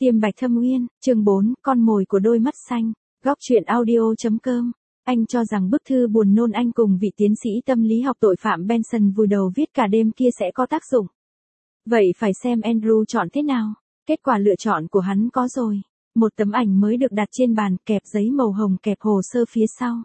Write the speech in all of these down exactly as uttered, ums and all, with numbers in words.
Tiêm bạch thâm uyên, chương bốn, con mồi của đôi mắt xanh. Góc truyện audio.com. Anh cho rằng bức thư buồn nôn anh cùng vị tiến sĩ tâm lý học tội phạm Benson vùi đầu viết cả đêm kia sẽ có tác dụng. Vậy phải xem Andrew chọn thế nào. Kết quả lựa chọn của hắn có rồi. Một tấm ảnh mới được đặt trên bàn, kẹp giấy màu hồng kẹp hồ sơ phía sau.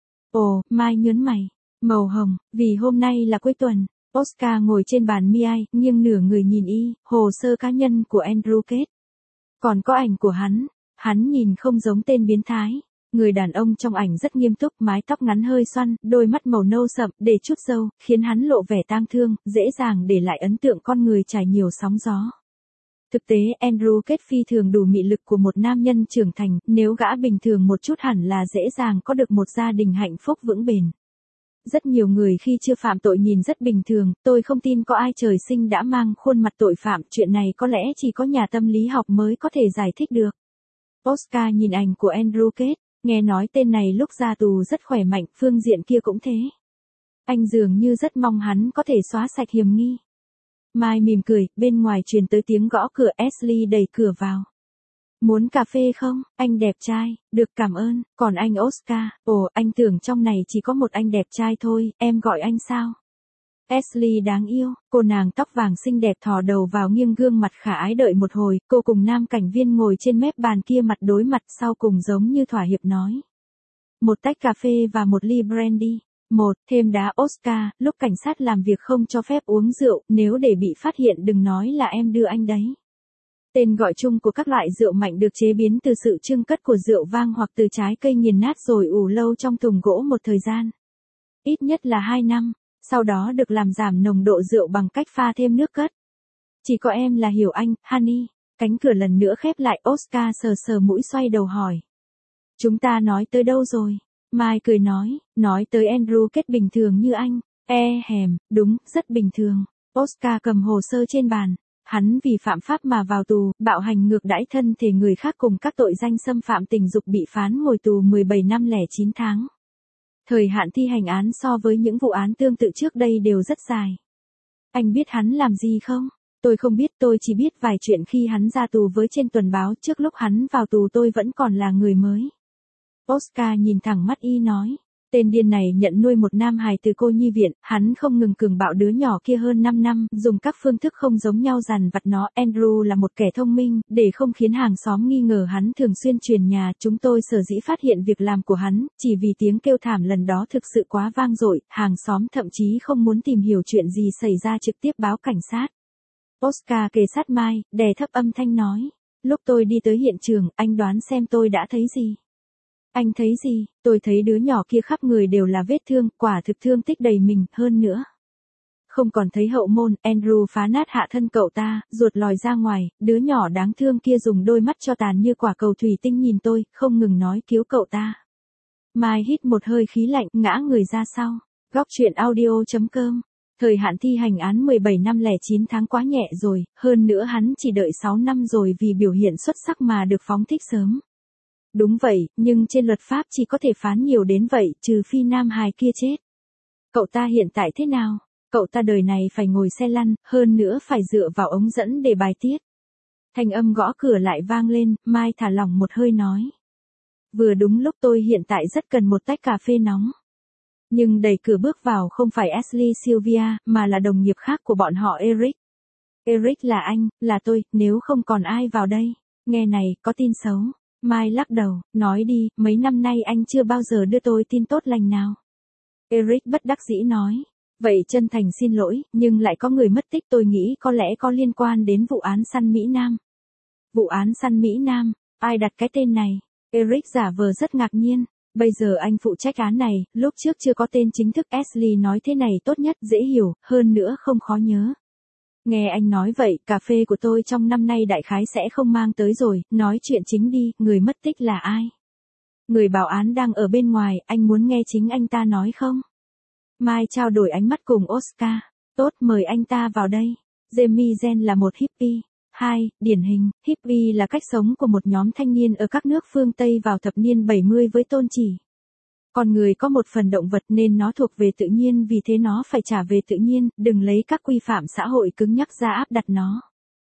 Ồ, Mai nhớn mày. Màu hồng, vì hôm nay là cuối tuần. Oscar ngồi trên bàn Mai, nghiêng nửa người nhìn y, hồ sơ cá nhân của Andrew Kết. Còn có ảnh của hắn, hắn nhìn không giống tên biến thái. Người đàn ông trong ảnh rất nghiêm túc, mái tóc ngắn hơi xoăn, đôi mắt màu nâu sậm, để chút râu, khiến hắn lộ vẻ tang thương, dễ dàng để lại ấn tượng con người trải nhiều sóng gió. Thực tế, Andrew Kết phi thường đủ mị lực của một nam nhân trưởng thành, nếu gã bình thường một chút hẳn là dễ dàng có được một gia đình hạnh phúc vững bền. Rất nhiều người khi chưa phạm tội nhìn rất bình thường, tôi không tin có ai trời sinh đã mang khuôn mặt tội phạm, chuyện này có lẽ chỉ có nhà tâm lý học mới có thể giải thích được. Oscar nhìn ảnh của Andrew Kết, nghe nói tên này lúc ra tù rất khỏe mạnh, phương diện kia cũng thế. Anh dường như rất mong hắn có thể xóa sạch hiểm nghi. Mai mỉm cười, bên ngoài truyền tới tiếng gõ cửa, Ashley đẩy cửa vào. Muốn cà phê không, anh đẹp trai, được cảm ơn, còn anh Oscar, ồ, anh tưởng trong này chỉ có một anh đẹp trai thôi, em gọi anh sao? Ashley đáng yêu, cô nàng tóc vàng xinh đẹp thò đầu vào nghiêng gương mặt khả ái đợi một hồi, cô cùng nam cảnh viên ngồi trên mép bàn kia mặt đối mặt sau cùng giống như thỏa hiệp nói. Một tách cà phê và một ly brandy. Một, thêm đá Oscar, lúc cảnh sát làm việc không cho phép uống rượu, nếu để bị phát hiện đừng nói là em đưa anh đấy. Tên gọi chung của các loại rượu mạnh được chế biến từ sự chưng cất của rượu vang hoặc từ trái cây nghiền nát rồi ủ lâu trong thùng gỗ một thời gian. Ít nhất là hai năm, sau đó được làm giảm nồng độ rượu bằng cách pha thêm nước cất. Chỉ có em là hiểu anh, honey. Cánh cửa lần nữa khép lại, Oscar sờ sờ mũi xoay đầu hỏi. Chúng ta nói tới đâu rồi? Mai cười nói, nói tới Andrew Kết bình thường như anh. E hèm, đúng, rất bình thường. Oscar cầm hồ sơ trên bàn. Hắn vì phạm pháp mà vào tù, bạo hành ngược đãi thân thể người khác cùng các tội danh xâm phạm tình dục bị phán ngồi tù mười bảy năm lẻ chín tháng. Thời hạn thi hành án so với những vụ án tương tự trước đây đều rất dài. Anh biết hắn làm gì không? Tôi không biết, tôi chỉ biết vài chuyện khi hắn ra tù với trên tuần báo, trước lúc hắn vào tù tôi vẫn còn là người mới. Oscar nhìn thẳng mắt y nói. Tên điên này nhận nuôi một nam hài từ cô nhi viện, hắn không ngừng cường bạo đứa nhỏ kia hơn năm năm, dùng các phương thức không giống nhau dằn vặt nó. Andrew là một kẻ thông minh, để không khiến hàng xóm nghi ngờ hắn thường xuyên truyền nhà. Chúng tôi sở dĩ phát hiện việc làm của hắn, chỉ vì tiếng kêu thảm lần đó thực sự quá vang dội, hàng xóm thậm chí không muốn tìm hiểu chuyện gì xảy ra trực tiếp báo cảnh sát. Oscar kề sát Mai, đè thấp âm thanh nói. Lúc tôi đi tới hiện trường, anh đoán xem tôi đã thấy gì? Anh thấy gì? Tôi thấy đứa nhỏ kia khắp người đều là vết thương, quả thực thương tích đầy mình, hơn nữa. Không còn thấy hậu môn, Andrew phá nát hạ thân cậu ta, ruột lòi ra ngoài, đứa nhỏ đáng thương kia dùng đôi mắt cho tàn như quả cầu thủy tinh nhìn tôi, không ngừng nói cứu cậu ta. Mai hít một hơi khí lạnh, ngã người ra sau. Góc truyện audio.com. Thời hạn thi hành án mười bảy năm lẻ chín tháng quá nhẹ rồi, hơn nữa hắn chỉ đợi sáu năm rồi vì biểu hiện xuất sắc mà được phóng thích sớm. Đúng vậy, nhưng trên luật pháp chỉ có thể phán nhiều đến vậy, trừ phi nam hài kia chết. Cậu ta hiện tại thế nào? Cậu ta đời này phải ngồi xe lăn, hơn nữa phải dựa vào ống dẫn để bài tiết. Thanh âm gõ cửa lại vang lên, Mai thả lỏng một hơi nói. Vừa đúng lúc tôi hiện tại rất cần một tách cà phê nóng. Nhưng đẩy cửa bước vào không phải Ashley Sylvia, mà là đồng nghiệp khác của bọn họ Eric. Eric là anh, là tôi, nếu không còn ai vào đây. Nghe này, có tin xấu. Mai lắc đầu, nói đi, mấy năm nay anh chưa bao giờ đưa tôi tin tốt lành nào. Eric bất đắc dĩ nói, vậy chân thành xin lỗi, nhưng lại có người mất tích tôi nghĩ có lẽ có liên quan đến vụ án săn Mỹ Nam. Vụ án săn Mỹ Nam, ai đặt cái tên này? Eric giả vờ rất ngạc nhiên, bây giờ anh phụ trách án này, lúc trước chưa có tên chính thức. Ashley nói thế này tốt nhất, dễ hiểu, hơn nữa không khó nhớ. Nghe anh nói vậy, cà phê của tôi trong năm nay đại khái sẽ không mang tới rồi, nói chuyện chính đi, người mất tích là ai? Người báo án đang ở bên ngoài, anh muốn nghe chính anh ta nói không? Mai trao đổi ánh mắt cùng Oscar, tốt mời anh ta vào đây. Jamie Zen là một hippie. Hai, điển hình, hippie là cách sống của một nhóm thanh niên ở các nước phương Tây vào thập niên bảy mươi với tôn chỉ. Con người có một phần động vật nên nó thuộc về tự nhiên, vì thế nó phải trả về tự nhiên, đừng lấy các quy phạm xã hội cứng nhắc ra áp đặt nó.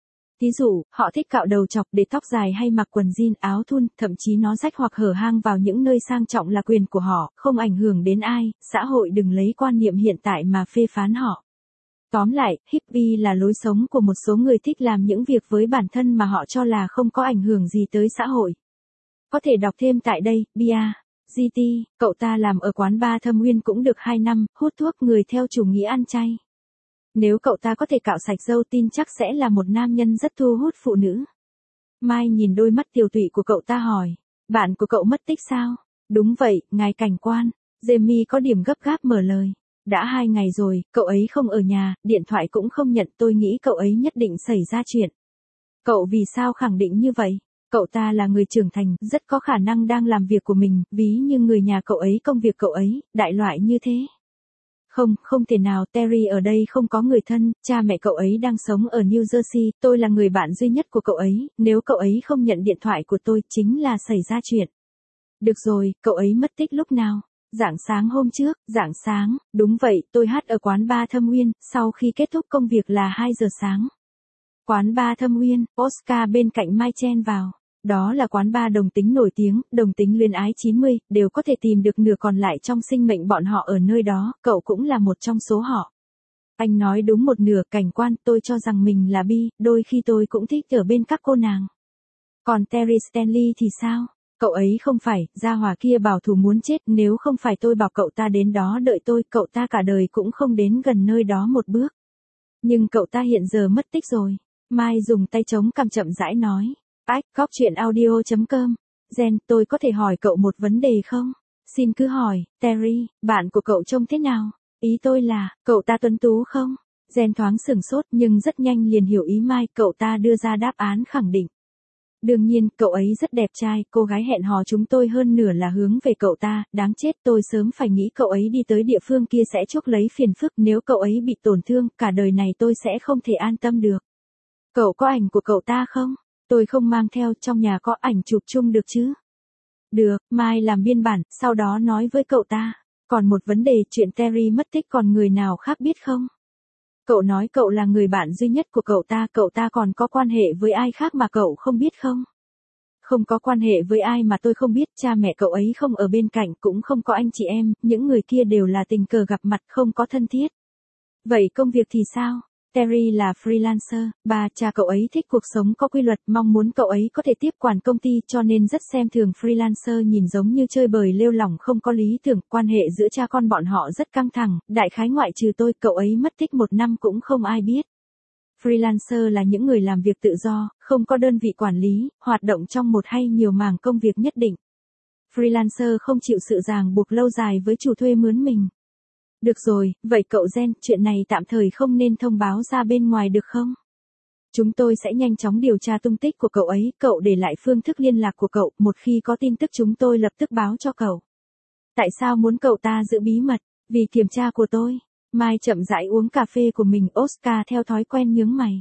Thí dụ, họ thích cạo đầu chọc để tóc dài hay mặc quần jean áo thun, thậm chí nó rách hoặc hở hang vào những nơi sang trọng là quyền của họ, không ảnh hưởng đến ai, xã hội đừng lấy quan niệm hiện tại mà phê phán họ. Tóm lại, hippie là lối sống của một số người thích làm những việc với bản thân mà họ cho là không có ảnh hưởng gì tới xã hội. Có thể đọc thêm tại đây, Bia. giê tê, cậu ta làm ở quán bar Thâm Uyên cũng được hai năm, hút thuốc người theo chủ nghĩa ăn chay. Nếu cậu ta có thể cạo sạch râu tin chắc sẽ là một nam nhân rất thu hút phụ nữ. Mai nhìn đôi mắt tiều tụy của cậu ta hỏi, bạn của cậu mất tích sao? Đúng vậy, ngài cảnh quan. Jamie có điểm gấp gáp mở lời. Đã hai ngày rồi, cậu ấy không ở nhà, điện thoại cũng không nhận, tôi nghĩ cậu ấy nhất định xảy ra chuyện. Cậu vì sao khẳng định như vậy? Cậu ta là người trưởng thành, rất có khả năng đang làm việc của mình, ví như người nhà cậu ấy công việc cậu ấy, đại loại như thế. Không, không thể nào, Terry ở đây không có người thân, cha mẹ cậu ấy đang sống ở New Jersey, tôi là người bạn duy nhất của cậu ấy, nếu cậu ấy không nhận điện thoại của tôi, chính là xảy ra chuyện. Được rồi, cậu ấy mất tích lúc nào? Rạng sáng hôm trước, rạng sáng, đúng vậy, tôi hát ở quán bar Thâm Uyên, sau khi kết thúc công việc là hai giờ sáng. Quán bar Thâm Uyên, Oscar bên cạnh Mai chen vào. Đó là quán bar đồng tính nổi tiếng, đồng tính luyến ái chín mươi, đều có thể tìm được nửa còn lại trong sinh mệnh bọn họ ở nơi đó, cậu cũng là một trong số họ. Anh nói đúng một nửa, cảnh quan, tôi cho rằng mình là bi, đôi khi tôi cũng thích ở bên các cô nàng. Còn Terry Stanley thì sao? Cậu ấy không phải, gia hỏa kia bảo thủ muốn chết, nếu không phải tôi bảo cậu ta đến đó đợi tôi, cậu ta cả đời cũng không đến gần nơi đó một bước. Nhưng cậu ta hiện giờ mất tích rồi. Mai dùng tay chống cằm chậm rãi nói. Ách, góc chuyện audio chấm com. Jen, tôi có thể hỏi cậu một vấn đề không? Xin cứ hỏi, Terry, bạn của cậu trông thế nào? Ý tôi là, cậu ta tuấn tú không? Jen thoáng sửng sốt nhưng rất nhanh liền hiểu ý Mai, cậu ta đưa ra đáp án khẳng định. Đương nhiên, cậu ấy rất đẹp trai, cô gái hẹn hò chúng tôi hơn nửa là hướng về cậu ta, đáng chết tôi sớm phải nghĩ cậu ấy đi tới địa phương kia sẽ chuốc lấy phiền phức, nếu cậu ấy bị tổn thương, cả đời này tôi sẽ không thể an tâm được. Cậu có ảnh của cậu ta không? Tôi không mang theo, trong nhà có ảnh chụp chung được chứ? Được, Mai làm biên bản, sau đó nói với cậu ta. Còn một vấn đề, chuyện Terry mất tích còn người nào khác biết không? Cậu nói cậu là người bạn duy nhất của cậu ta, cậu ta còn có quan hệ với ai khác mà cậu không biết không? Không có quan hệ với ai mà tôi không biết, cha mẹ cậu ấy không ở bên cạnh, cũng không có anh chị em, những người kia đều là tình cờ gặp mặt, không có thân thiết. Vậy công việc thì sao? Terry là freelancer, bà cha cậu ấy thích cuộc sống có quy luật, mong muốn cậu ấy có thể tiếp quản công ty cho nên rất xem thường freelancer, nhìn giống như chơi bời lêu lỏng không có lý tưởng, quan hệ giữa cha con bọn họ rất căng thẳng, đại khái ngoại trừ tôi, cậu ấy mất tích một năm cũng không ai biết. Freelancer là những người làm việc tự do, không có đơn vị quản lý, hoạt động trong một hay nhiều mảng công việc nhất định. Freelancer không chịu sự ràng buộc lâu dài với chủ thuê mướn mình. Được rồi, vậy cậu Jen, chuyện này tạm thời không nên thông báo ra bên ngoài được không? Chúng tôi sẽ nhanh chóng điều tra tung tích của cậu ấy, cậu để lại phương thức liên lạc của cậu, một khi có tin tức chúng tôi lập tức báo cho cậu. Tại sao muốn cậu ta giữ bí mật? Vì kiểm tra của tôi. Mai chậm rãi uống cà phê của mình, Oscar theo thói quen nhướng mày.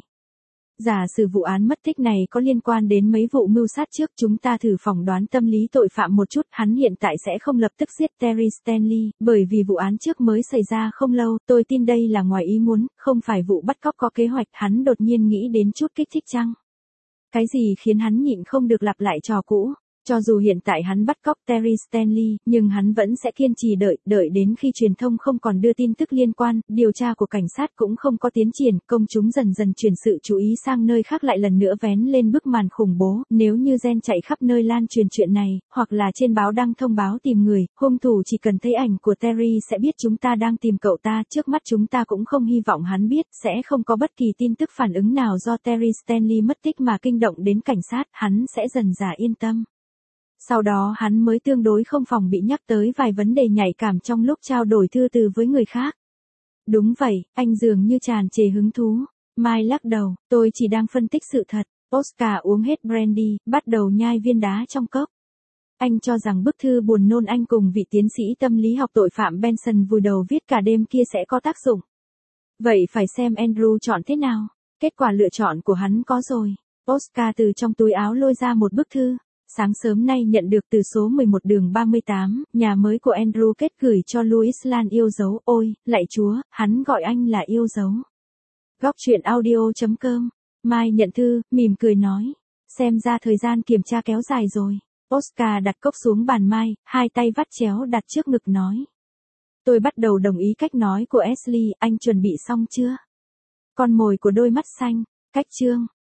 Giả sử vụ án mất tích này có liên quan đến mấy vụ mưu sát trước, chúng ta thử phỏng đoán tâm lý tội phạm một chút, hắn hiện tại sẽ không lập tức giết Terry Stanley, bởi vì vụ án trước mới xảy ra không lâu, tôi tin đây là ngoài ý muốn, không phải vụ bắt cóc có kế hoạch, hắn đột nhiên nghĩ đến chút kích thích chăng? Cái gì khiến hắn nhịn không được lặp lại trò cũ? Cho dù hiện tại hắn bắt cóc Terry Stanley, nhưng hắn vẫn sẽ kiên trì đợi, đợi đến khi truyền thông không còn đưa tin tức liên quan, điều tra của cảnh sát cũng không có tiến triển, công chúng dần dần chuyển sự chú ý sang nơi khác, lại lần nữa vén lên bức màn khủng bố, nếu như Jen chạy khắp nơi lan truyền chuyện này, hoặc là trên báo đăng thông báo tìm người, hung thủ chỉ cần thấy ảnh của Terry sẽ biết chúng ta đang tìm cậu ta, trước mắt chúng ta cũng không hy vọng hắn biết, sẽ không có bất kỳ tin tức phản ứng nào do Terry Stanley mất tích mà kinh động đến cảnh sát, hắn sẽ dần dà yên tâm. Sau đó hắn mới tương đối không phòng bị nhắc tới vài vấn đề nhạy cảm trong lúc trao đổi thư từ với người khác. Đúng vậy, anh dường như tràn trề hứng thú. Mai lắc đầu, tôi chỉ đang phân tích sự thật. Oscar uống hết brandy, bắt đầu nhai viên đá trong cốc. Anh cho rằng bức thư buồn nôn anh cùng vị tiến sĩ tâm lý học tội phạm Benson vùi đầu viết cả đêm kia sẽ có tác dụng. Vậy phải xem Andrew chọn thế nào. Kết quả lựa chọn của hắn có rồi. Oscar từ trong túi áo lôi ra một bức thư. Sáng sớm nay nhận được từ số mười một đường ba mươi tám, nhà mới của Andrew kết gửi cho Louis Lan yêu dấu, ôi, lạy chúa, hắn gọi anh là yêu dấu. Góc chuyện audio chấm com Mai nhận thư, mỉm cười nói. Xem ra thời gian kiểm tra kéo dài rồi. Oscar đặt cốc xuống bàn Mai, hai tay vắt chéo đặt trước ngực nói. Tôi bắt đầu đồng ý cách nói của Ashley, anh chuẩn bị xong chưa? Con mồi của đôi mắt xanh, cách chương.